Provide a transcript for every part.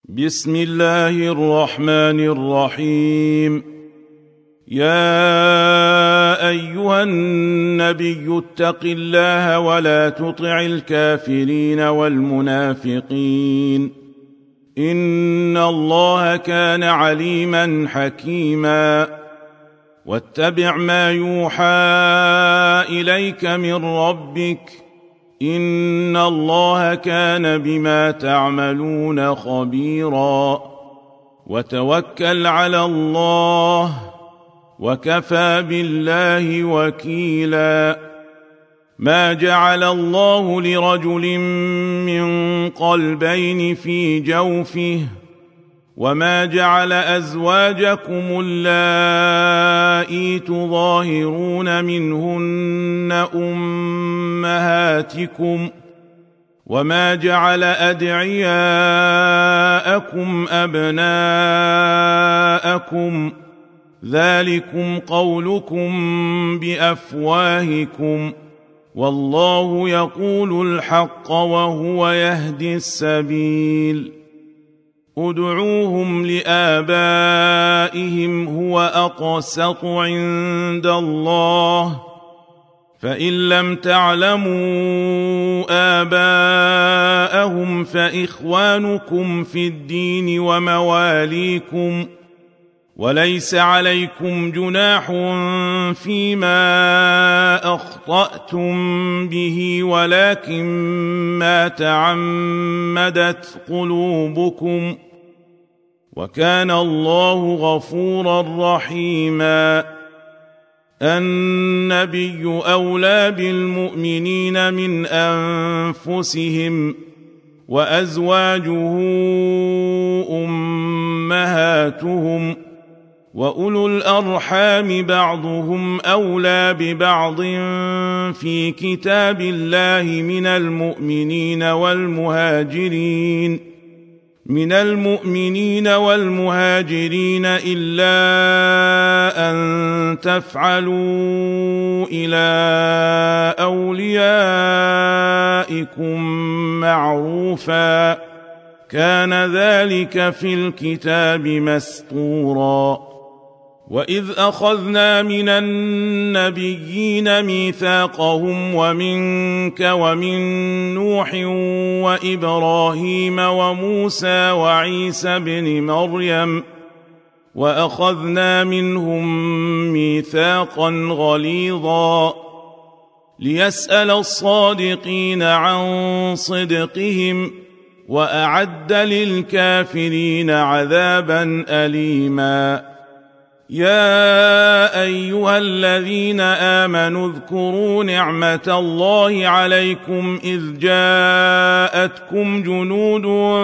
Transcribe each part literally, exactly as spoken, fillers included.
بسم الله الرحمن الرحيم. يا أيها النبي اتق الله ولا تطع الكافرين والمنافقين إن الله كان عليما حكيما. واتبع ما يوحى إليك من ربك إن الله كان بما تعملون خبيرا. وتوكل على الله وكفى بالله وكيلا. ما جعل الله لرجل من قلبين في جوفه وما جعل أزواجكم اللائي تظاهرون منهن أمهاتكم وما جعل أدعياءكم أبناءكم ذلكم قولكم بأفواهكم والله يقول الحق وهو يهدي السبيل. ادعوهم لآبائهم هو أقسط عند الله فإن لم تعلموا آباءهم فإخوانكم في الدين ومواليكم وليس عليكم جناح فيما أخطأتم به ولكن ما تعمدت قلوبكم وكان الله غفورا رحيما. النبي أولى بالمؤمنين من أنفسهم وأزواجه أمهاتهم وأولو الأرحام بعضهم أولى ببعض في كتاب الله من المؤمنين والمهاجرين من المؤمنين والمهاجرين إلا أن تفعلوا إلى أوليائكم معروفا كان ذلك في الكتاب مسطورا. وإذ أخذنا من النبيين ميثاقهم ومنك ومن نوح وإبراهيم وموسى وعيسى بن مريم وأخذنا منهم ميثاقا غليظا ليسأل الصادقين عن صدقهم وأعد للكافرين عذابا أليما. يا أيها الذين آمنوا اذكروا نعمة الله عليكم إذ جاءتكم جنود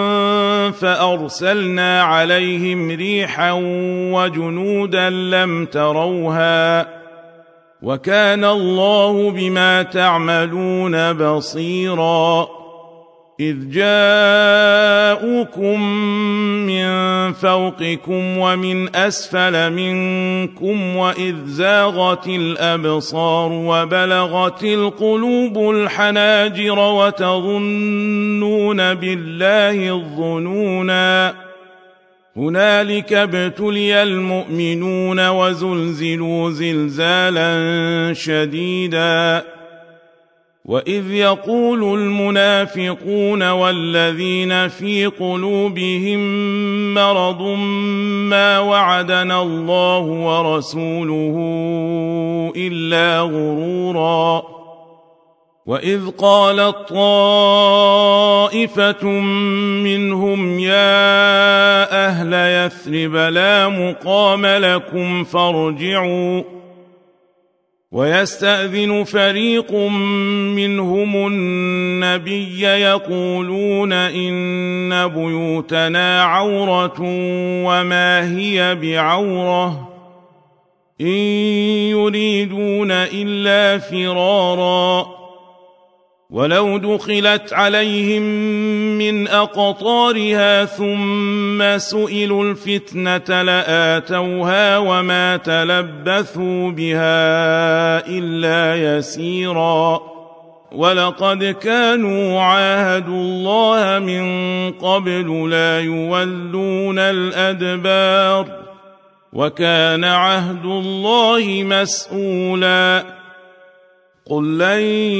فأرسلنا عليهم ريحا وجنودا لم تروها وكان الله بما تعملون بصيرا. إذ جاءوكم من فوقكم ومن أسفل منكم وإذ زاغت الأبصار وبلغت القلوب الحناجر وتظنون بالله الظنونا هنالك ابتلي المؤمنون وزلزلوا زلزالا شديدا. وإذ يقول المنافقون والذين في قلوبهم مرض ما وعدنا الله ورسوله إلا غرورا. وإذ قالت طائفة منهم يا أهل يثرب لا مقام لكم فارجعوا ويستأذن فريق منهم النبي يقولون إن بيوتنا عورة وما هي بعورة إن يريدون إلا فرارا ولو دخلت عليهم من أقطارها ثم سئلوا الفتنة لآتوها وما تلبثوا بها إلا يسيرا ولقد كانوا عاهدوا الله من قبل لا يولون الأدبار وكان عهد الله مسؤولا قل لن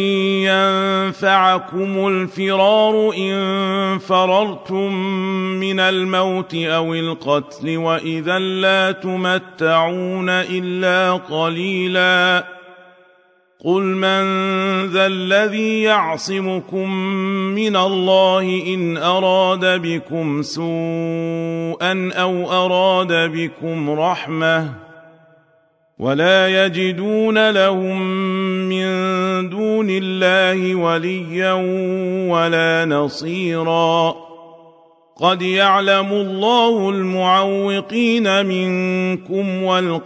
ينفعكم الفرار إن فررتم من الموت أو القتل وإذا لا تمتعون إلا قليلا قل من ذا الذي يعصمكم من الله إن أراد بكم سوءا أو أراد بكم رحمة ولا يجدون لهم من دون الله وليا ولا نصيرا قد يعلم الله المعوقين منكم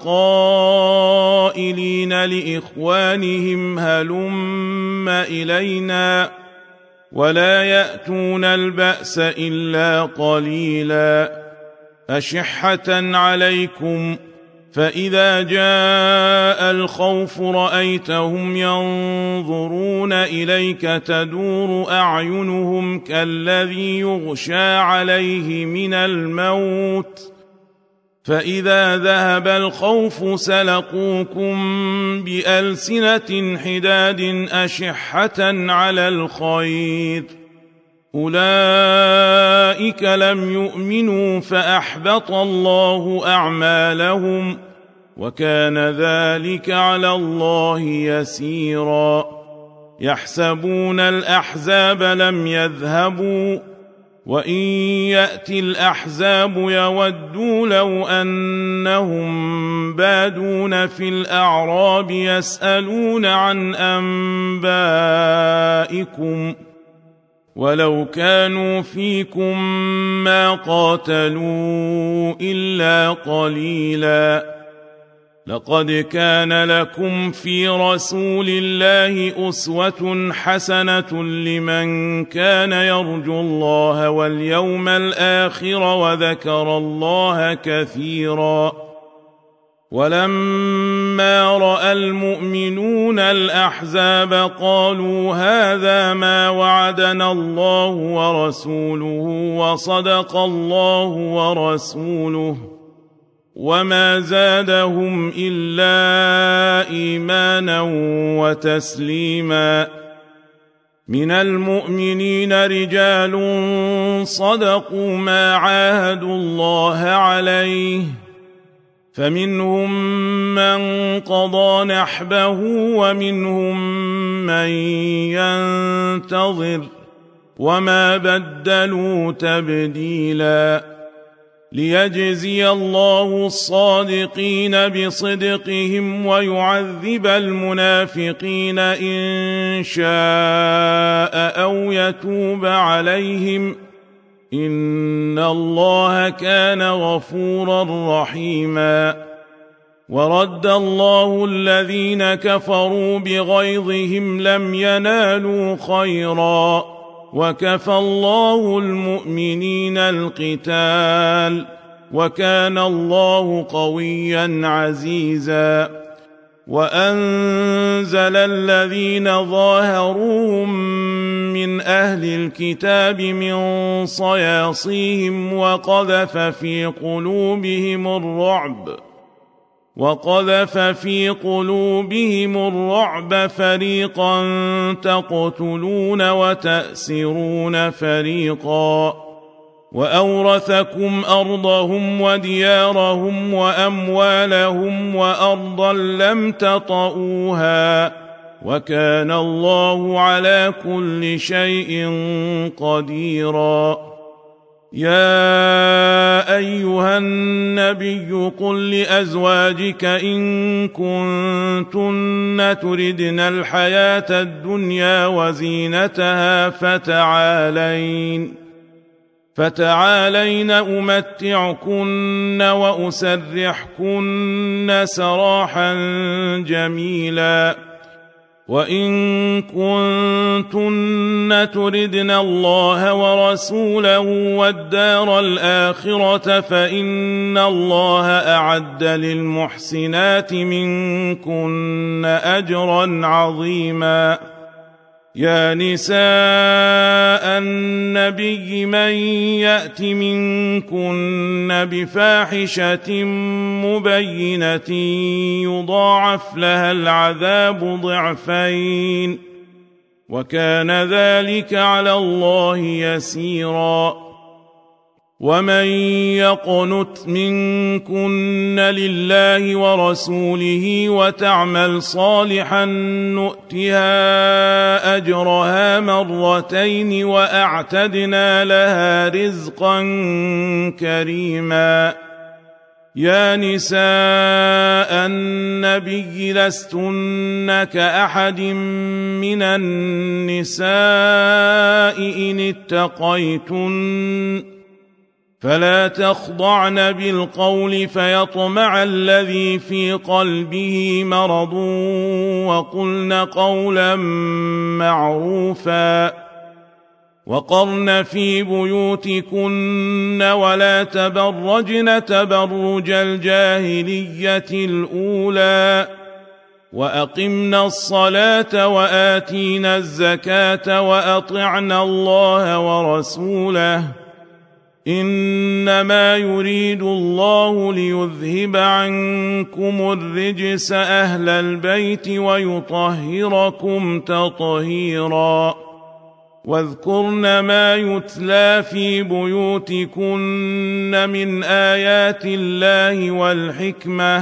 والقائلين لإخوانهم هلم إلينا ولا يأتون البأس إلا قليلا أشحة عليكم فإذا جاء الخوف رأيتهم ينظرون إليك تدور أعينهم كالذي يغشى عليه من الموت فإذا ذهب الخوف سلقوكم بألسنة حداد أشحة على الخير أولئك لم يؤمنوا فأحبط الله أعمالهم وكان ذلك على الله يسيرا يحسبون الأحزاب لم يذهبوا وإن يأتي الأحزاب يودوا لو أنهم بادون في الأعراب يسألون عن أنبائكم ولو كانوا فيكم ما قاتلوا إلا قليلا لقد كان لكم في رسول الله أسوة حسنة لمن كان يرجو الله واليوم الآخر وذكر الله كثيرا ولما رأى المؤمنون الأحزاب قالوا هذا ما وعدنا الله ورسوله وصدق الله ورسوله وما زادهم إلا إيمانا وتسليما من المؤمنين رجال صدقوا ما عاهدوا الله عليه فمنهم من قضى نحبه ومنهم من ينتظر وما بدلوا تبديلا ليجزي الله الصادقين بصدقهم ويعذب المنافقين إن شاء أو يتوب عليهم إن الله كان غفورا رحيما ورد الله الذين كفروا بغيظهم لم ينالوا خيرا وكفى الله المؤمنين القتال وكان الله قويا عزيزا وأنزل الذين ظاهروهم من أهل الكتاب من صياصيهم وقذف في قلوبهم الرعب وقذف في قلوبهم الرعب فريقا تقتلون وتأسرون فريقا وأورثكم أرضهم وديارهم وأموالهم وأرضا لم تطئوها وكان الله على كل شيء قديرا يا أيها النبي قل لأزواجك إن كنتن تردن الحياة الدنيا وزينتها فتعالين فتعالين أمتعكن وأسرحكن سراحا جميلا وإن كنتن تردن الله ورسوله والدار الآخرة فإن الله أعد للمحسنات منكن أجرا عظيما يا نساء النبي من يأت منكن بفاحشة مبينة يضاعف لها العذاب ضعفين وكان ذلك على الله يسيرا ومن يقنت منكن لله ورسوله وتعمل صالحا نؤتها أجرها مرتين وأعتدنا لها رزقا كريما يا نساء النبي لستن كأحد من النساء إن اتقيتن فلا تخضعن بالقول فيطمع الذي في قلبه مرض وقلن قولا معروفا وقرن في بيوتكن ولا تبرجن تبرج الجاهلية الأولى وأقمنا الصلاة وآتينا الزكاة وأطعنا الله ورسوله إنما يريد الله ليذهب عنكم الرجس أهل البيت ويطهركم تطهيرا واذكرن ما يتلى في بيوتكن من آيات الله والحكمة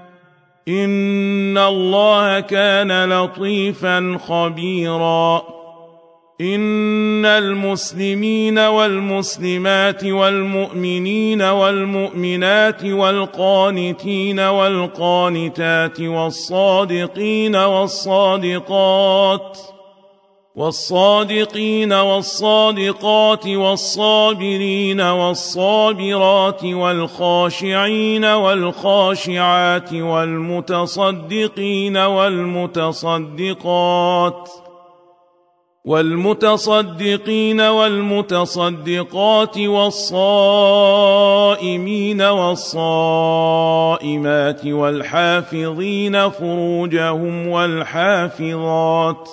إن الله كان لطيفا خبيرا إن المسلمين والمسلمات والمؤمنين والمؤمنات والقانتين والقانتات والصادقين والصادقات والصادقين والصادقات والصابرين والصابرات والخاشعين والخاشعات والمتصدقين والمتصدقات والمتصدقين والمتصدقات والصائمين والصائمات والحافظين فروجهم والحافظات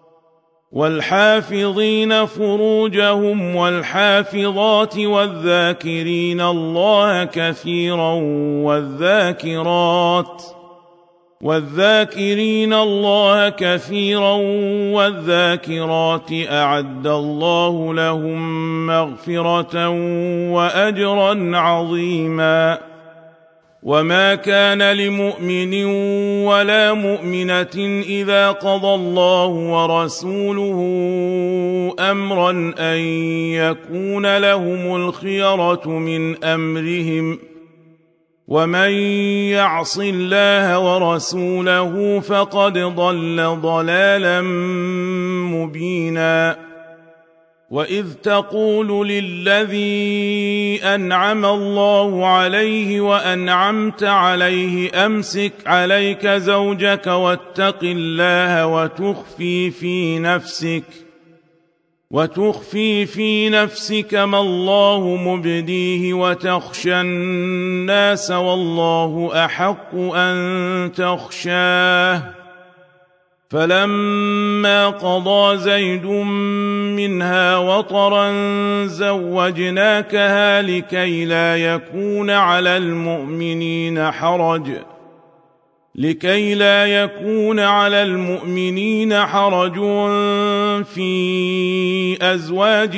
والحافظين فروجهم والحافظات والذاكرين الله كثيرا والذاكرات والذاكرين الله كثيرا والذاكرات أعد الله لهم مغفرة وأجرا عظيما وما كان لمؤمن ولا مؤمنة إذا قضى الله ورسوله أمرا أن يكون لهم الخيرة من أمرهم ومن يعص الله ورسوله فقد ضل ضلالا مبينا وإذ تقول للذي أنعم الله عليه وأنعمت عليه أمسك عليك زوجك واتق الله وتخفي في نفسك وتخفي في نفسك ما الله مبديه وتخشى الناس والله أحق أن تخشاه فلما قضى زيد منها وطرا زوجناكها لكي لا يكون على المؤمنين حرج لكي لا يكون على المؤمنين حرج في أزواج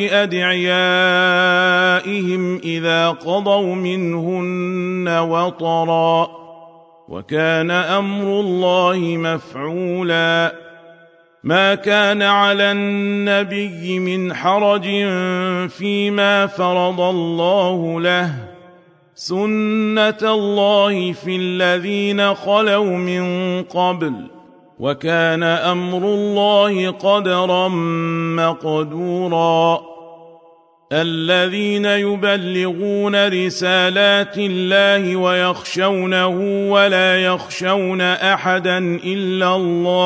أدعيائهم إذا قضوا منهن وطرا وكان أمر الله مفعولا ما كان على النبي من حرج فيما فرض الله له سنة الله في الذين خلوا من قبل وكان أمر الله قدرا مقدورا الذين يبلغون رسالات الله ويخشونه ولا يخشون أحدا إلا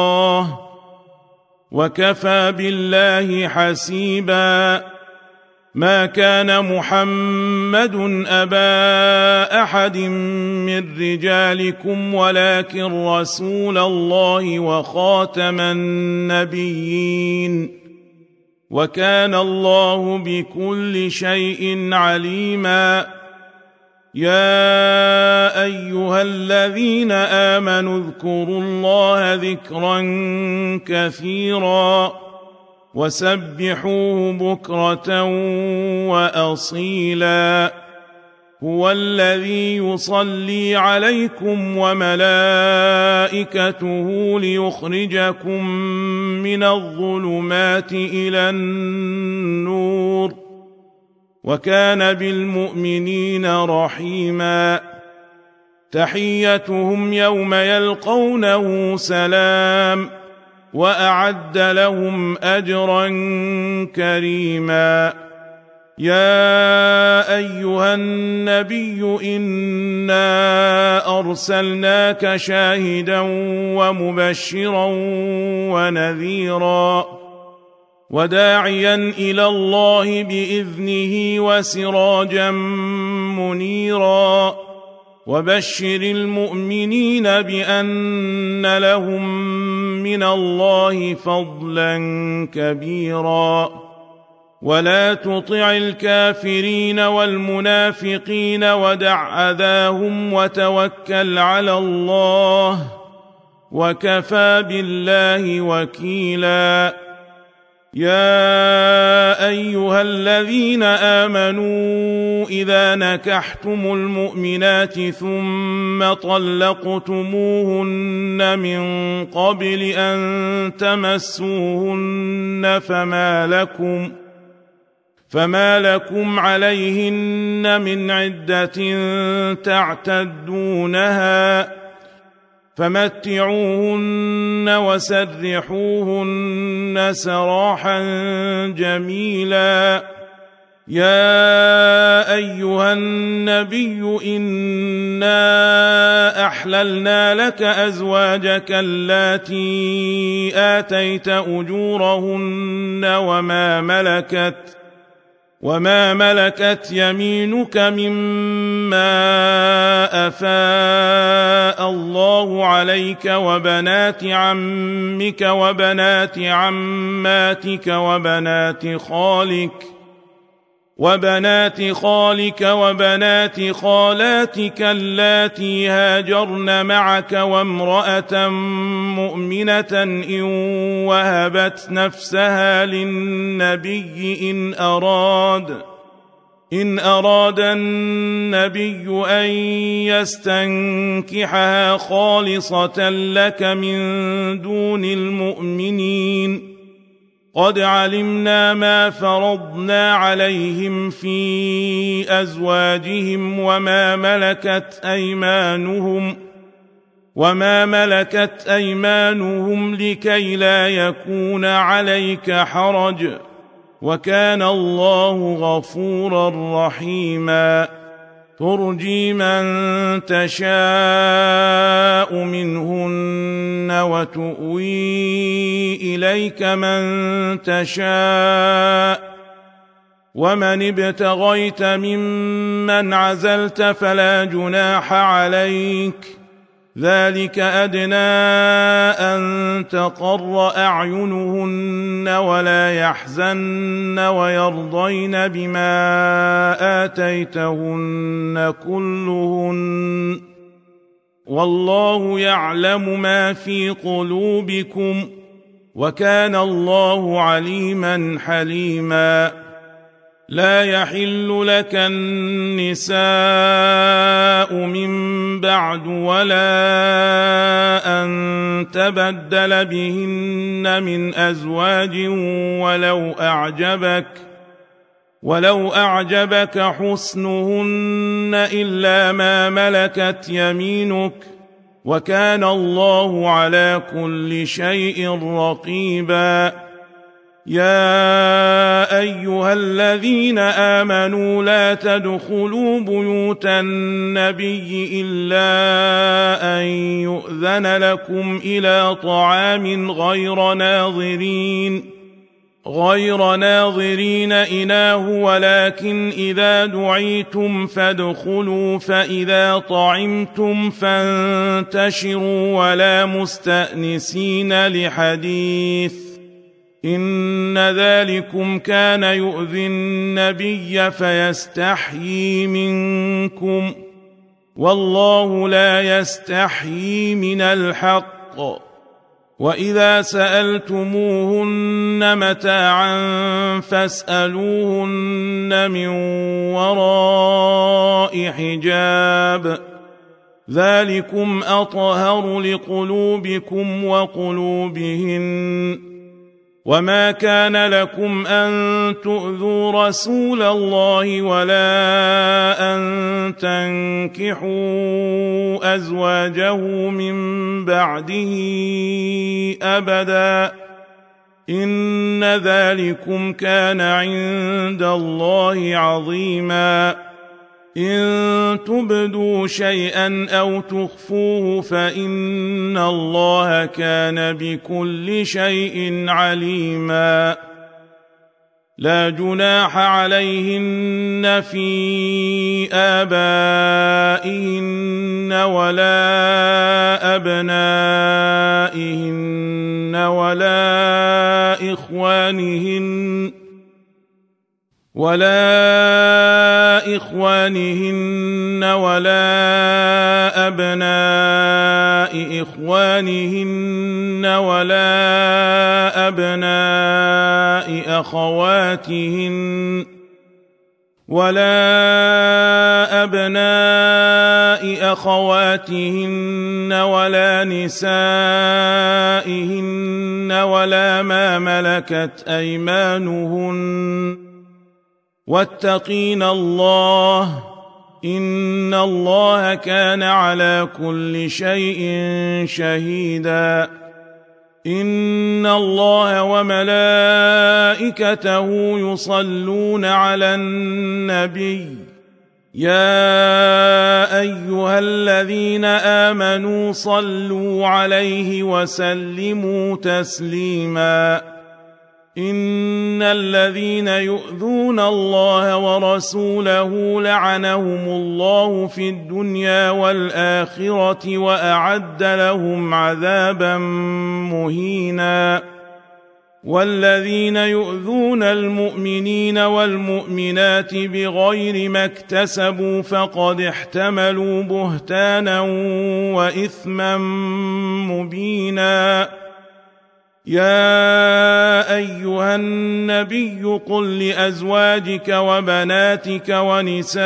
الله وكفى بالله حسيبا ما كان محمد أبا أحد من رجالكم ولكن رسول الله وخاتم النبيين وكان الله بكل شيء عليما يا أيها الذين آمنوا اذكروا الله ذكرا كثيرا وسبحوه بكرة وأصيلا هو الذي يصلي عليكم وملائكته ليخرجكم من الظلمات إلى النور وكان بالمؤمنين رحيما تحيتهم يوم يلقونه سلام وأعد لهم أجرا كريما يا أيها النبي إنا أرسلناك شاهدا ومبشرا ونذيرا وداعيا إلى الله بإذنه وسراجا منيرا وبشر المؤمنين بأن لهم من الله فضلا كبيرا ولا تطع الكافرين والمنافقين ودع أذاهم وتوكل على الله وكفى بالله وكيلا يا أيها الذين آمنوا إذا نكحتم المؤمنات ثم طلقتموهن من قبل أن تمسوهن فما لكم فما لكم عليهن من عدة تعتدونها فمتعوهن وسرحوهن سراحا جميلا يا أيها النبي إنا أحللنا لك أزواجك اللاتي آتيت أجورهن وما ملكت وما ملكت يمينك مما أفاء الله عليك وبنات عمك وبنات عماتك وبنات خالك وبنات خالك وبنات خالاتك اللاتي هاجرن معك وامرأة مؤمنة إن وهبت نفسها للنبي إن أراد إن أراد النبي أن يستنكحها خالصة لك من دون المؤمنين قد علمنا ما فرضنا عليهم في أزواجهم وما ملكت أيمانهم وما ملكت أيمانهم لكي لا يكون عليك حرج وكان الله غفورا رحيما ترجي من تشاء منهن وتؤوي إليك من تشاء ومن ابتغيت ممن عزلت فلا جناح عليك ذلك أدنى أن تقر أعينهن ولا يحزن ويرضين بما آتيتهن كلهن والله يعلم ما في قلوبكم وكان الله عليما حليما لا يحل لك النساء من بعد ولا أن تبدل بهن من أزواج ولو أعجبك ولو أعجبك حسنهن إلا ما ملكت يمينك وكان الله على كل شيء رقيبا يا أيها الذين آمنوا لا تدخلوا بيوت النبي إلا أن يؤذن لكم إلى طعام غير ناظرين غير ناظرين إناه ولكن إذا دعيتم فادخلوا فإذا طعمتم فانتشروا ولا مستأنسين لحديث إن ذلكم كان يؤذي النبي فيستحيي منكم والله لا يستحيي من الحق وإذا سألتموهن متاعا فاسألوهن من وراء حجاب ذلكم أطهر لقلوبكم وقلوبهن وما كان لكم أن تؤذوا رسول الله ولا أن تنكحوا أزواجه من بعده أبدا إن ذلكم كان عند الله عظيما إن تبدوا شيئا أو تخفوه فإن الله كان بكل شيء عليما لا جناح عليهن في آبائهن ولا أبنائهن ولا إخوانهن ولا إخوانهن ولا أبناء إخوانهن ولا أبناء أخواتهن ولا أبناء أخواتهن ولا نسائهن ولا ما ملكت أيمانهن واتقين الله إن الله كان على كل شيء شهيدا إن الله وملائكته يصلون على النبي يا أيها الذين آمنوا صلوا عليه وسلموا تسليما إن الذين يؤذون الله ورسوله لعنهم الله في الدنيا والآخرة وأعد لهم عذابا مهينا والذين يؤذون المؤمنين والمؤمنات بغير ما اكتسبوا فقد احتملوا بهتانا وإثما مبينا يا أيها النبي قل لأزواجك وبناتك ونساء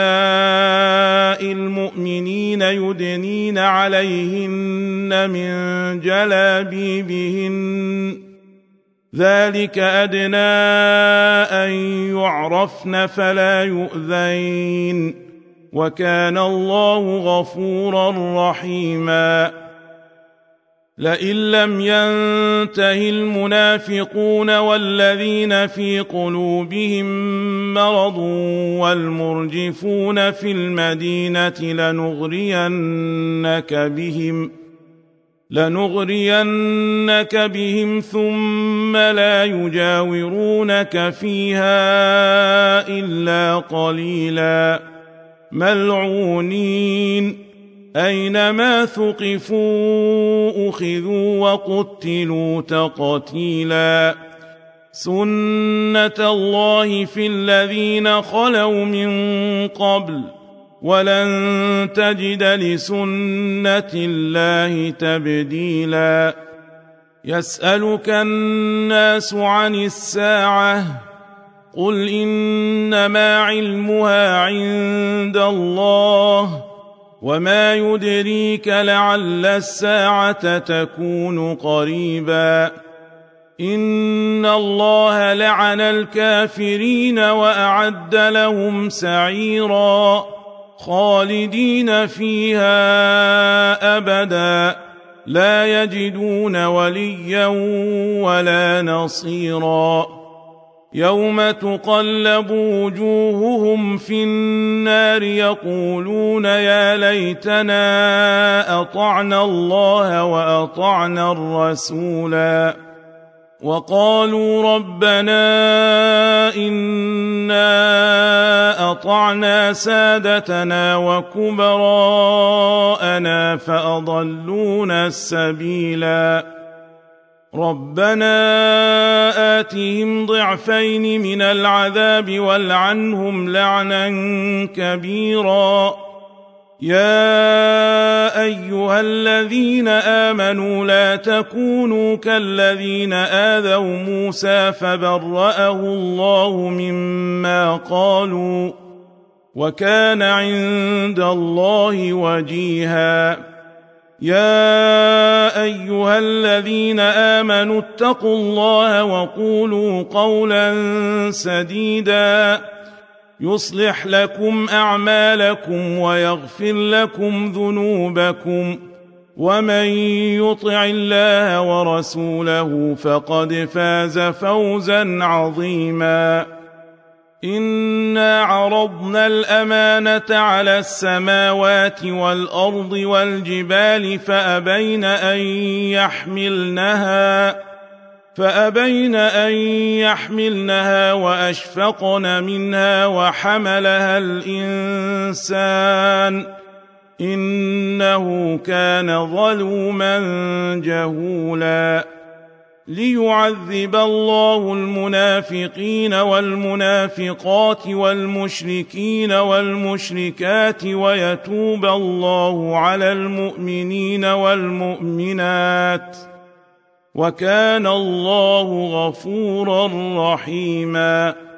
المؤمنين يدنين عليهن من جلابيبهن ذلك أدنى أن يعرفن فلا يؤذين وكان الله غفورا رحيما لئن لم ينته المنافقون والذين في قلوبهم مرض والمرجفون في المدينة لنغرينك بهم لنغرينك بهم ثم لا يجاورونك فيها إلا قليلا ملعونين أينما ثقفوا أخذوا وقتلوا تقتيلا سنة الله في الذين خلوا من قبل ولن تجد لسنة الله تبديلا يسألك الناس عن الساعة قل إنما علمها عند الله وما يدريك لعل الساعة تكون قريبا إن الله لعن الكافرين وأعد لهم سعيرا خالدين فيها أبدا لا يجدون وليا ولا نصيرا يوم تقلب وجوههم في النار يقولون يا ليتنا أطعنا الله وأطعنا الرسولا وقالوا ربنا إنا أطعنا سادتنا وكبراءنا فأضلونا السبيلا ربنا آتهم ضعفين من العذاب والعنهم لعنا كبيرا يا أيها الذين آمنوا لا تكونوا كالذين آذوا موسى فبرأه الله مما قالوا وكان عند الله وجيها يا أيها الذين آمنوا اتقوا الله وقولوا قولا سديدا يصلح لكم أعمالكم ويغفر لكم ذنوبكم ومن يطع الله ورسوله فقد فاز فوزا عظيما إنا عرضنا الأمانة على السماوات والأرض والجبال فأبين أن يحملنها فأبين أن يحملنها وأشفقن منها وحملها الإنسان إنه كان ظلوما جهولا ليعذب الله المنافقين والمنافقات والمشركين والمشركات ويتوب الله على المؤمنين والمؤمنات وكان الله غفورا رحيما